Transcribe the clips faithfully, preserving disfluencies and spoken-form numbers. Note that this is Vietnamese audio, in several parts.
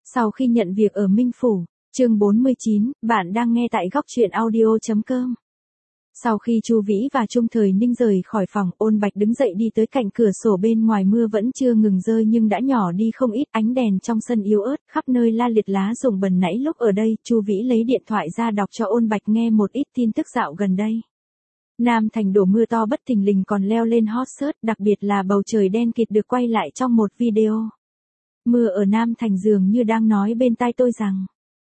Sau khi nhận việc ở Minh Phủ, chương bốn mươi chín, bạn đang nghe tại góc truyện audio.com. Sau khi Chu Vĩ và Trung Thời Ninh rời khỏi phòng, Ôn Bạch đứng dậy đi tới cạnh cửa sổ. Bên ngoài mưa vẫn chưa ngừng rơi nhưng đã nhỏ đi không ít, ánh đèn trong sân yếu ớt, khắp nơi la liệt lá rụng bần nãy lúc ở đây. Chu Vĩ lấy điện thoại ra đọc cho Ôn Bạch nghe một ít tin tức dạo gần đây. Nam Thành đổ mưa to bất thình lình còn leo lên hot search, đặc biệt là bầu trời đen kịt được quay lại trong một video. Mưa ở Nam Thành dường như đang nói bên tai tôi rằng,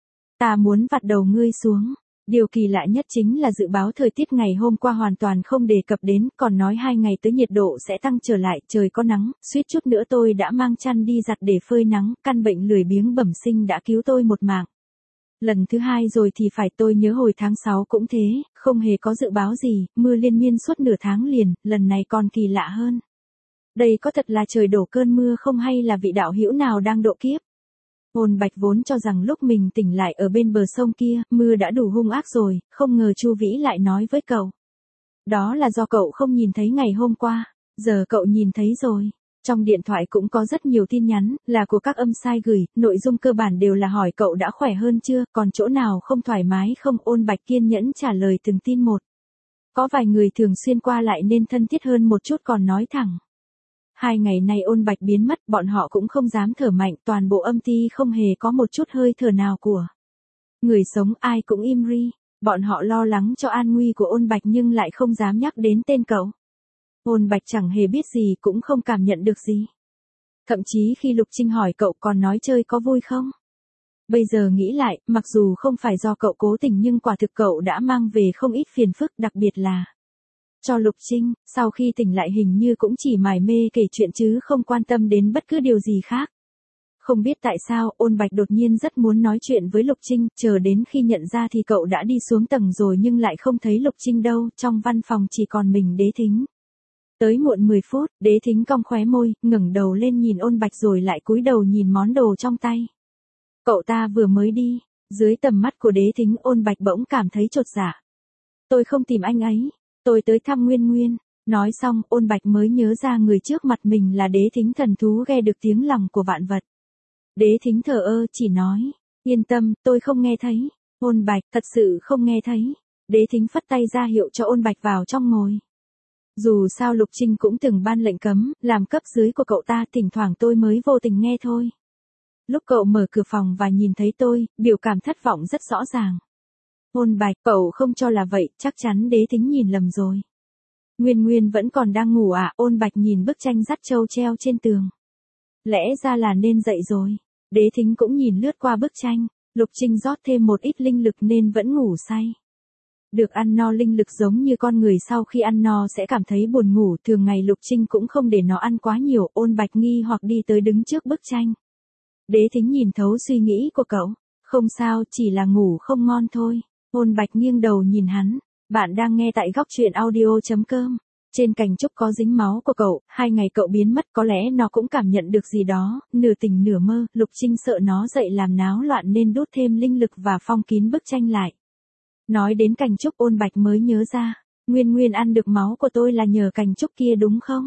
ta muốn vặt đầu ngươi xuống. Điều kỳ lạ nhất chính là dự báo thời tiết ngày hôm qua hoàn toàn không đề cập đến, còn nói hai ngày tới nhiệt độ sẽ tăng trở lại, trời có nắng, suýt chút nữa tôi đã mang chăn đi giặt để phơi nắng, căn bệnh lười biếng bẩm sinh đã cứu tôi một mạng. Lần thứ hai rồi thì phải, tôi nhớ hồi tháng sáu cũng thế, không hề có dự báo gì, mưa liên miên suốt nửa tháng liền, lần này còn kỳ lạ hơn. Đây có thật là trời đổ cơn mưa không hay là vị đạo hữu nào đang độ kiếp? Ôn Bạch vốn cho rằng lúc mình tỉnh lại ở bên bờ sông kia, mưa đã đủ hung ác rồi, không ngờ Chu Vĩ lại nói với cậu. Đó là do cậu không nhìn thấy ngày hôm qua, giờ cậu nhìn thấy rồi. Trong điện thoại cũng có rất nhiều tin nhắn, là của các âm sai gửi, nội dung cơ bản đều là hỏi cậu đã khỏe hơn chưa, còn chỗ nào không thoải mái không. Ôn Bạch kiên nhẫn trả lời từng tin một. Có vài người thường xuyên qua lại nên thân thiết hơn một chút còn nói thẳng. Hai ngày nay Ôn Bạch biến mất, bọn họ cũng không dám thở mạnh, toàn bộ âm ty không hề có một chút hơi thở nào của người sống, ai cũng im ri. Bọn họ lo lắng cho an nguy của Ôn Bạch nhưng lại không dám nhắc đến tên cậu. Ôn Bạch chẳng hề biết gì cũng không cảm nhận được gì. Thậm chí khi Lục Trinh hỏi cậu còn nói chơi có vui không? Bây giờ nghĩ lại, mặc dù không phải do cậu cố tình nhưng quả thực cậu đã mang về không ít phiền phức, đặc biệt là cho Lục Trinh, sau khi tỉnh lại hình như cũng chỉ mải mê kể chuyện chứ không quan tâm đến bất cứ điều gì khác. Không biết tại sao, Ôn Bạch đột nhiên rất muốn nói chuyện với Lục Trinh, chờ đến khi nhận ra thì cậu đã đi xuống tầng rồi nhưng lại không thấy Lục Trinh đâu, trong văn phòng chỉ còn mình Đế Thính. Tới muộn mười phút, Đế Thính cong khóe môi, ngẩng đầu lên nhìn Ôn Bạch rồi lại cúi đầu nhìn món đồ trong tay. Cậu ta vừa mới đi, dưới tầm mắt của Đế Thính Ôn Bạch bỗng cảm thấy chột dạ. Tôi không tìm anh ấy. Tôi tới thăm Nguyên Nguyên. Nói xong, Ôn Bạch mới nhớ ra người trước mặt mình là Đế Thính, thần thú nghe được tiếng lòng của vạn vật. Đế Thính thờ ơ chỉ nói, yên tâm, tôi không nghe thấy. Ôn Bạch, thật sự không nghe thấy. Đế Thính phất tay ra hiệu cho Ôn Bạch vào trong ngồi. Dù sao Lục Trinh cũng từng ban lệnh cấm, làm cấp dưới của cậu ta, thỉnh thoảng tôi mới vô tình nghe thôi. Lúc cậu mở cửa phòng và nhìn thấy tôi, biểu cảm thất vọng rất rõ ràng. Ôn Bạch, cậu không cho là vậy, chắc chắn Đế Thính nhìn lầm rồi. Nguyên Nguyên vẫn còn đang ngủ à? Ôn Bạch nhìn bức tranh dắt trâu treo trên tường. Lẽ ra là nên dậy rồi. Đế Thính cũng nhìn lướt qua bức tranh, Lục Trinh rót thêm một ít linh lực nên vẫn ngủ say. Được ăn no linh lực giống như con người sau khi ăn no sẽ cảm thấy buồn ngủ, thường ngày Lục Trinh cũng không để nó ăn quá nhiều. Ôn Bạch nghi hoặc đi tới đứng trước bức tranh. Đế Thính nhìn thấu suy nghĩ của cậu, không sao, chỉ là ngủ không ngon thôi. Ôn Bạch nghiêng đầu nhìn hắn, bạn đang nghe tại góc truyện audio.com. Trên cành trúc có dính máu của cậu, hai ngày cậu biến mất có lẽ nó cũng cảm nhận được gì đó, nửa tỉnh nửa mơ, Lục Trinh sợ nó dậy làm náo loạn nên đút thêm linh lực và phong kín bức tranh lại. Nói đến cành trúc Ôn Bạch mới nhớ ra, Nguyên Nguyên ăn được máu của tôi là nhờ cành trúc kia đúng không?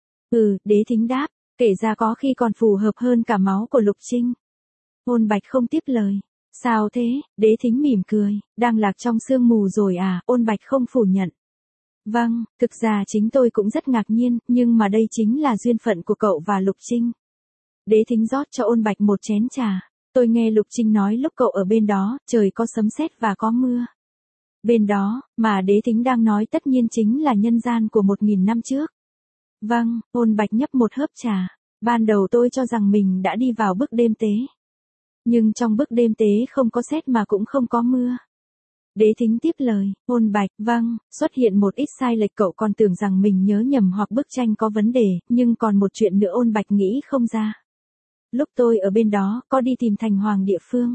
Ừ, Đế Thính đáp, kể ra có khi còn phù hợp hơn cả máu của Lục Trinh. Ôn Bạch không tiếp lời. Sao thế? Đế Thính mỉm cười, đang lạc trong sương mù rồi à? Ôn Bạch không phủ nhận. Vâng, thực ra chính tôi cũng rất ngạc nhiên, nhưng mà đây chính là duyên phận của cậu và Lục Trinh. Đế Thính rót cho Ôn Bạch một chén trà. Tôi nghe Lục Trinh nói lúc cậu ở bên đó, trời có sấm sét và có mưa. Bên đó, mà Đế Thính đang nói tất nhiên chính là nhân gian của một nghìn năm trước. Vâng, Ôn Bạch nhấp một hớp trà. Ban đầu tôi cho rằng mình đã đi vào bức đêm tế. Nhưng trong bức đêm tế không có sét mà cũng không có mưa. Đế Thính tiếp lời, Ôn Bạch, vâng, xuất hiện một ít sai lệch, cậu còn tưởng rằng mình nhớ nhầm hoặc bức tranh có vấn đề, nhưng còn một chuyện nữa Ôn Bạch nghĩ không ra. Lúc tôi ở bên đó, có đi tìm Thành Hoàng địa phương.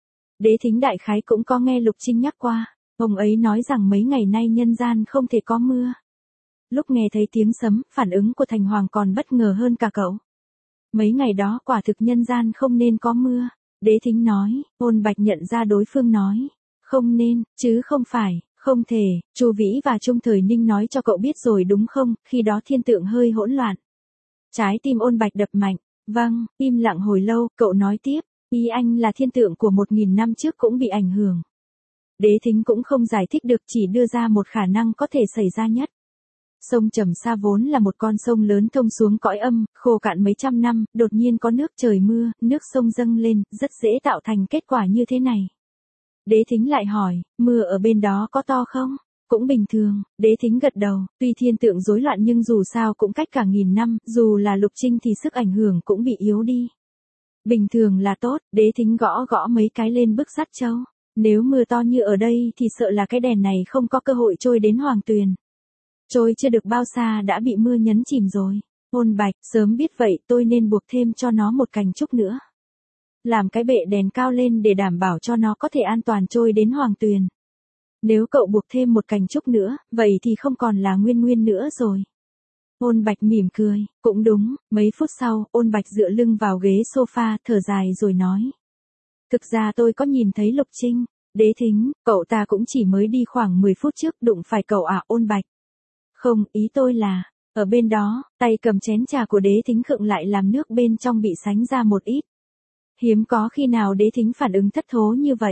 Đế Thính đại khái cũng có nghe Lục Trinh nhắc qua, ông ấy nói rằng mấy ngày nay nhân gian không thể có mưa. Lúc nghe thấy tiếng sấm, phản ứng của Thành Hoàng còn bất ngờ hơn cả cậu. Mấy ngày đó quả thực nhân gian không nên có mưa. Đế Thính nói, Ôn Bạch nhận ra đối phương nói, không nên, chứ không phải, không thể, Chu Vĩ và Trung Thời Ninh nói cho cậu biết rồi đúng không? Khi đó thiên tượng hơi hỗn loạn. Trái tim Ôn Bạch đập mạnh, vâng, im lặng hồi lâu, cậu nói tiếp, Ý anh là thiên tượng của một nghìn năm trước cũng bị ảnh hưởng. Đế Thính cũng không giải thích được, chỉ đưa ra một khả năng có thể xảy ra nhất. Sông Trầm Sa vốn là một con sông lớn thông xuống cõi âm, khô cạn mấy trăm năm, đột nhiên có nước trời mưa, nước sông dâng lên, rất dễ tạo thành kết quả như thế này. Đế Thính lại hỏi, mưa ở bên đó có to không? Cũng bình thường, Đế Thính gật đầu, tuy thiên tượng rối loạn nhưng dù sao cũng cách cả nghìn năm, dù là Lục Trinh thì sức ảnh hưởng cũng bị yếu đi. Bình thường là tốt, Đế Thính gõ gõ mấy cái lên bức sắt châu. Nếu mưa to như ở đây thì sợ là cái đèn này không có cơ hội trôi đến Hoàng Tuyền. Trôi chưa được bao xa đã bị mưa nhấn chìm rồi. Ôn Bạch, sớm biết vậy tôi nên buộc thêm cho nó một cành trúc nữa. Làm cái bệ đèn cao lên để đảm bảo cho nó có thể an toàn trôi đến Hoàng Tuyền. Nếu cậu buộc thêm một cành trúc nữa, vậy thì không còn là Nguyên Nguyên nữa rồi. Ôn Bạch mỉm cười, cũng đúng, mấy phút sau, Ôn Bạch dựa lưng vào ghế sofa, thở dài rồi nói. Thực ra tôi có nhìn thấy Lục Trinh. Đế Thính, cậu ta cũng chỉ mới đi khoảng mười phút trước đụng phải cậu à? Ôn Bạch. Không, ý tôi là, ở bên đó, tay cầm chén trà của Đế Thính khựng lại làm nước bên trong bị sánh ra một ít. Hiếm có khi nào Đế Thính phản ứng thất thố như vậy.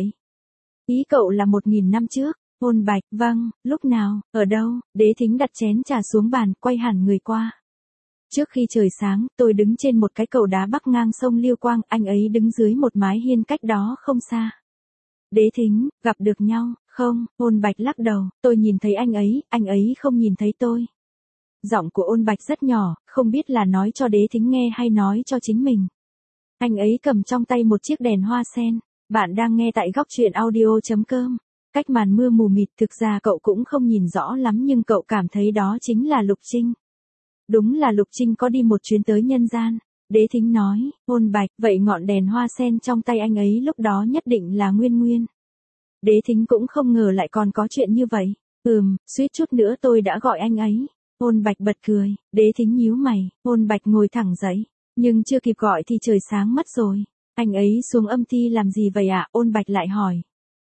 Ý cậu là một nghìn năm trước. Ôn Bạch, vâng, lúc nào, ở đâu? Đế Thính đặt chén trà xuống bàn, quay hẳn người qua. Trước khi trời sáng, tôi đứng trên một cái cầu đá bắc ngang sông Liêu Quang, anh ấy đứng dưới một mái hiên cách đó không xa. Đế Thính, gặp được nhau, không? Ôn Bạch lắc đầu, tôi nhìn thấy anh ấy, anh ấy không nhìn thấy tôi. Giọng của Ôn Bạch rất nhỏ, không biết là nói cho Đế Thính nghe hay nói cho chính mình. Anh ấy cầm trong tay một chiếc đèn hoa sen. Bạn đang nghe tại góc truyện audio chấm com. Cách màn mưa mù mịt, thực ra cậu cũng không nhìn rõ lắm nhưng cậu cảm thấy đó chính là Lục Trinh. Đúng là Lục Trinh có đi một chuyến tới nhân gian. Đế Thính nói, Ôn Bạch, vậy ngọn đèn hoa sen trong tay anh ấy lúc đó nhất định là Nguyên Nguyên. Đế Thính cũng không ngờ lại còn có chuyện như vậy. Ừm, suýt chút nữa tôi đã gọi anh ấy. Ôn Bạch bật cười, Đế Thính nhíu mày, Ôn Bạch ngồi thẳng dậy, nhưng chưa kịp gọi thì trời sáng mất rồi. Anh ấy xuống âm ty làm gì vậy ạ? Ôn Bạch lại hỏi.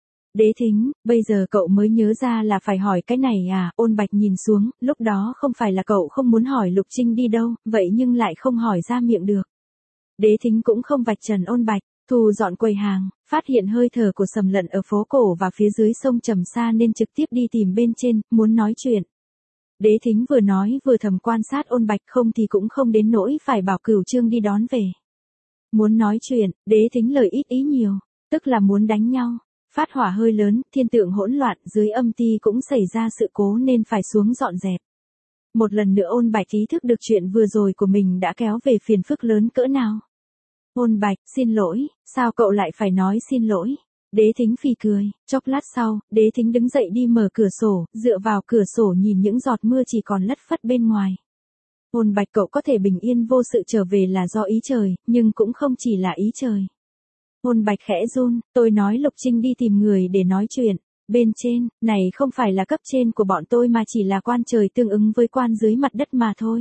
Đế Thính, bây giờ cậu mới nhớ ra là phải hỏi cái này à? Ôn Bạch nhìn xuống, lúc đó không phải là cậu không muốn hỏi Lục Trinh đi đâu, vậy nhưng lại không hỏi ra miệng được. Đế Thính cũng không vạch trần Ôn Bạch, thu dọn quầy hàng, phát hiện hơi thở của Sầm Lận ở phố cổ và phía dưới sông Trầm Sa nên trực tiếp đi tìm bên trên, muốn nói chuyện. Đế Thính vừa nói vừa thầm quan sát Ôn Bạch, không thì cũng không đến nỗi phải bảo Cửu Trương đi đón về. Muốn nói chuyện, Đế Thính lời ít ý nhiều, tức là muốn đánh nhau. Phát hỏa hơi lớn, thiên tượng hỗn loạn, dưới âm ty cũng xảy ra sự cố nên phải xuống dọn dẹp. Một lần nữa Ôn Bạch ý thức được chuyện vừa rồi của mình đã kéo về phiền phức lớn cỡ nào. Ôn Bạch, xin lỗi, sao cậu lại phải nói xin lỗi? Đế Thính phì cười, chốc lát sau, Đế Thính đứng dậy đi mở cửa sổ, dựa vào cửa sổ nhìn những giọt mưa chỉ còn lất phất bên ngoài. Ôn Bạch, cậu có thể bình yên vô sự trở về là do ý trời, nhưng cũng không chỉ là ý trời. Ôn Bạch khẽ run, tôi nói Lục Trinh đi tìm người để nói chuyện. Bên trên, này không phải là cấp trên của bọn tôi mà chỉ là quan trời tương ứng với quan dưới mặt đất mà thôi.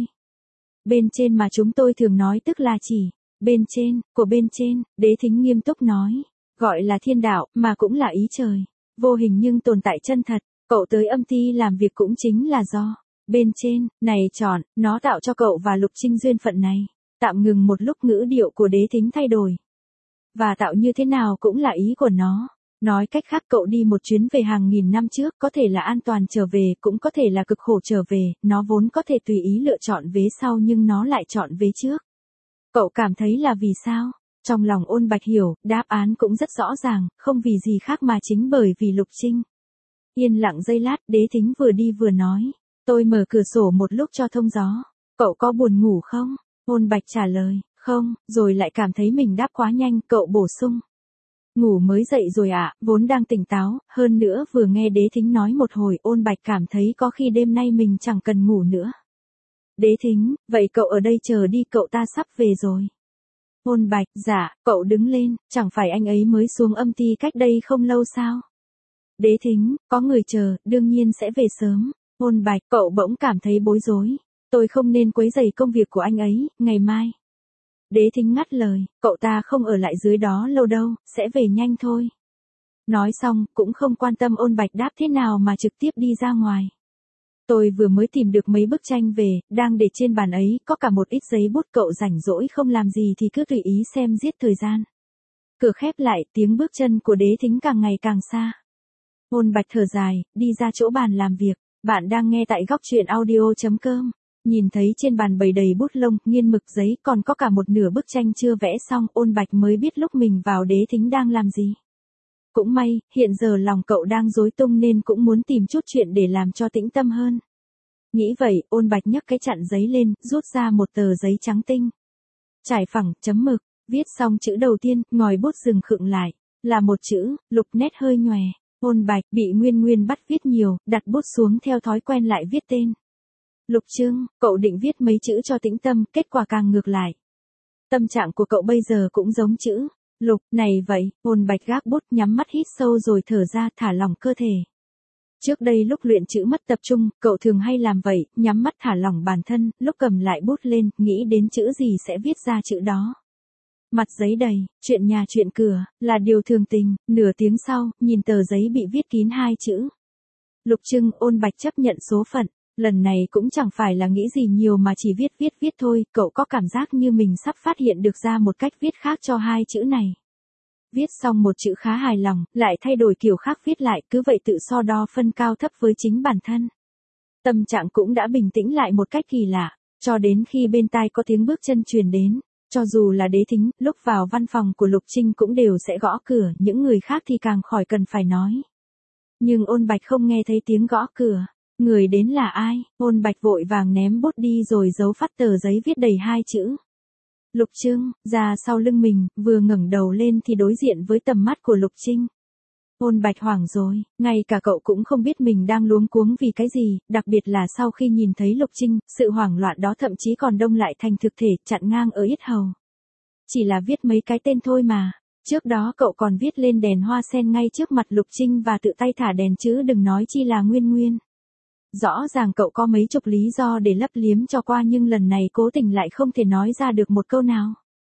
Bên trên mà chúng tôi thường nói tức là chỉ, bên trên, của bên trên, Đế Thính nghiêm túc nói. Gọi là thiên đạo, mà cũng là ý trời. Vô hình nhưng tồn tại chân thật, cậu tới âm ty làm việc cũng chính là do. Bên trên, này chọn, nó tạo cho cậu và Lục Trinh duyên phận này. Tạm ngừng một lúc, ngữ điệu của Đế Thính thay đổi. Và tạo như thế nào cũng là ý của nó. Nói cách khác, cậu đi một chuyến về hàng nghìn năm trước, có thể là an toàn trở về, cũng có thể là cực khổ trở về, nó vốn có thể tùy ý lựa chọn vế sau nhưng nó lại chọn vế trước. Cậu cảm thấy là vì sao? Trong lòng Ôn Bạch hiểu, đáp án cũng rất rõ ràng, không vì gì khác mà chính bởi vì Lục Trinh. Yên lặng giây lát, Đế Thính vừa đi vừa nói, tôi mở cửa sổ một lúc cho thông gió. Cậu có buồn ngủ không? Ôn Bạch trả lời, không, rồi lại cảm thấy mình đáp quá nhanh, cậu bổ sung. Ngủ mới dậy rồi ạ, à, vốn đang tỉnh táo, hơn nữa vừa nghe Đế Thính nói một hồi, Ôn Bạch cảm thấy có khi đêm nay mình chẳng cần ngủ nữa. Đế Thính, vậy cậu ở đây chờ đi, cậu ta sắp về rồi. Ôn Bạch, dạ, cậu đứng lên, chẳng phải anh ấy mới xuống âm ty cách đây không lâu sao? Đế Thính, có người chờ, đương nhiên sẽ về sớm. Ôn Bạch, cậu bỗng cảm thấy bối rối. Tôi không nên quấy rầy công việc của anh ấy, ngày mai. Đế Thính ngắt lời, cậu ta không ở lại dưới đó lâu đâu, sẽ về nhanh thôi. Nói xong, cũng không quan tâm Ôn Bạch đáp thế nào mà trực tiếp đi ra ngoài. Tôi vừa mới tìm được mấy bức tranh về, đang để trên bàn ấy, có cả một ít giấy bút, cậu rảnh rỗi không làm gì thì cứ tùy ý xem giết thời gian. Cửa khép lại, tiếng bước chân của Đế Thính càng ngày càng xa. Ôn Bạch thở dài, đi ra chỗ bàn làm việc. Bạn đang nghe tại góc truyện audio.com. Nhìn thấy trên bàn bày đầy bút lông, nghiên mực giấy, còn có cả một nửa bức tranh chưa vẽ xong, Ôn Bạch mới biết lúc mình vào Đế Thính đang làm gì. Cũng may, hiện giờ lòng cậu đang rối tung nên cũng muốn tìm chút chuyện để làm cho tĩnh tâm hơn. Nghĩ vậy, Ôn Bạch nhấc cái chặn giấy lên, rút ra một tờ giấy trắng tinh. Trải phẳng, chấm mực, viết xong chữ đầu tiên, ngòi bút dừng khựng lại. Là một chữ, Lục, nét hơi nhòe. Ôn Bạch bị Nguyên Nguyên bắt viết nhiều, đặt bút xuống theo thói quen lại viết tên. Lục Trương, cậu định viết mấy chữ cho tĩnh tâm, kết quả càng ngược lại. Tâm trạng của cậu bây giờ cũng giống chữ Lục, này vậy. Ôn Bạch gác bút, nhắm mắt hít sâu rồi thở ra, thả lỏng cơ thể. Trước đây lúc luyện chữ mất tập trung, cậu thường hay làm vậy, nhắm mắt thả lỏng bản thân, lúc cầm lại bút lên, nghĩ đến chữ gì sẽ viết ra chữ đó. Mặt giấy đầy, chuyện nhà chuyện cửa, là điều thường tình. Nửa tiếng sau, nhìn tờ giấy bị viết kín hai chữ Lục Trưng. Ôn Bạch chấp nhận số phận. Lần này cũng chẳng phải là nghĩ gì nhiều mà chỉ viết viết viết thôi. Cậu có cảm giác như mình sắp phát hiện được ra một cách viết khác cho hai chữ này. Viết xong một chữ khá hài lòng, lại thay đổi kiểu khác viết lại, cứ vậy tự so đo phân cao thấp với chính bản thân. Tâm trạng cũng đã bình tĩnh lại một cách kỳ lạ, cho đến khi bên tai có tiếng bước chân truyền đến. Cho dù là Đế Thính, lúc vào văn phòng của Lục Trinh cũng đều sẽ gõ cửa, những người khác thì càng khỏi cần phải nói. Nhưng Ôn Bạch không nghe thấy tiếng gõ cửa. Người đến là ai? Ôn Bạch vội vàng ném bút đi rồi giấu phát tờ giấy viết đầy hai chữ Lục Trương ra sau lưng mình, vừa ngẩng đầu lên thì đối diện với tầm mắt của Lục Trinh. Ôn Bạch hoảng rồi, ngay cả cậu cũng không biết mình đang luống cuống vì cái gì, đặc biệt là sau khi nhìn thấy Lục Trinh, sự hoảng loạn đó thậm chí còn đông lại thành thực thể, chặn ngang ở yết hầu. Chỉ là viết mấy cái tên thôi mà, trước đó cậu còn viết lên đèn hoa sen ngay trước mặt Lục Trinh và tự tay thả đèn chứ đừng nói chi là Nguyên Nguyên. Rõ ràng cậu có mấy chục lý do để lấp liếm cho qua nhưng lần này cố tình lại không thể nói ra được một câu nào.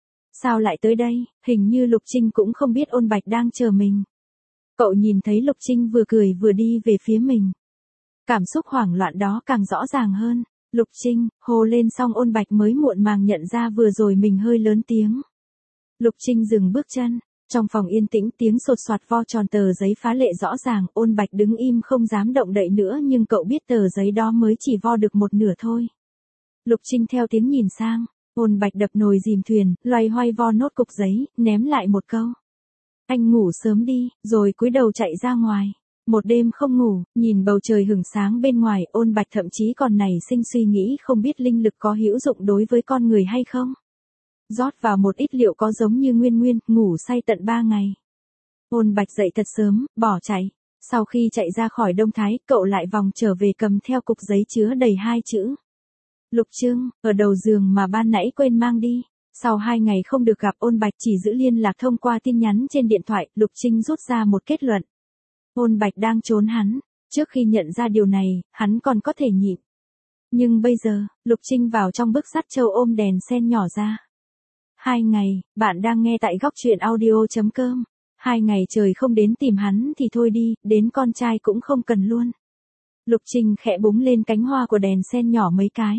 Sao lại tới đây? Hình như Lục Trinh cũng không biết Ôn Bạch đang chờ mình. Cậu nhìn thấy Lục Trinh vừa cười vừa đi về phía mình. Cảm xúc hoảng loạn đó càng rõ ràng hơn. Lục Trinh, hô lên xong Ôn Bạch mới muộn màng nhận ra vừa rồi mình hơi lớn tiếng. Lục Trinh dừng bước chân. Trong phòng yên tĩnh tiếng sột soạt vo tròn tờ giấy phá lệ rõ ràng, Ôn Bạch đứng im không dám động đậy nữa nhưng cậu biết tờ giấy đó mới chỉ vo được một nửa thôi. Lục Trinh theo tiếng nhìn sang, Ôn Bạch đập nồi dìm thuyền, loay hoay vo nốt cục giấy, ném lại một câu. Anh ngủ sớm đi, rồi cúi đầu chạy ra ngoài. Một đêm không ngủ, nhìn bầu trời hửng sáng bên ngoài, Ôn Bạch thậm chí còn nảy sinh suy nghĩ không biết linh lực có hữu dụng đối với con người hay không. Rót vào một ít liệu có giống như Nguyên Nguyên, ngủ say tận ba ngày. Ôn Bạch dậy thật sớm, bỏ chạy. Sau khi chạy ra khỏi Đông Thái, cậu lại vòng trở về cầm theo cục giấy chứa đầy hai chữ Lục Trương, ở đầu giường mà ban nãy quên mang đi. Sau hai ngày không được gặp, Ôn Bạch chỉ giữ liên lạc thông qua tin nhắn trên điện thoại, Lục Trinh rút ra một kết luận. Ôn Bạch đang trốn hắn. Trước khi nhận ra điều này, hắn còn có thể nhịn. Nhưng bây giờ, Lục Trinh vào trong bức sắt châu ôm đèn sen nhỏ ra. Hai ngày, bạn đang nghe tại góc truyện audio.com. Hai ngày trời không đến tìm hắn thì thôi đi, đến con trai cũng không cần luôn. Lục Trinh khẽ búng lên cánh hoa của đèn sen nhỏ mấy cái.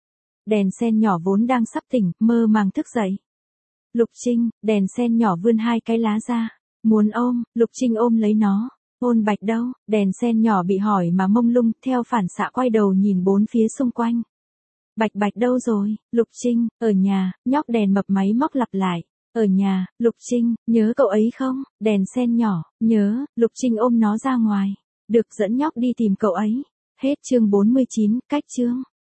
Đèn sen nhỏ vốn đang sắp tỉnh, mơ màng thức dậy. Lục Trinh, đèn sen nhỏ vươn hai cái lá ra. Muốn ôm, Lục Trinh ôm lấy nó. Ôn Bạch đâu? Đèn sen nhỏ bị hỏi mà mông lung, theo phản xạ quay đầu nhìn bốn phía xung quanh. Bạch Bạch đâu rồi? Lục Trinh, ở nhà. Nhóc đèn mập máy móc lặp lại. Ở nhà. Lục Trinh, nhớ cậu ấy không? Đèn sen nhỏ, nhớ. Lục Trinh ôm nó ra ngoài. Được dẫn nhóc đi tìm cậu ấy. Hết chương bốn mươi chín, cách chương.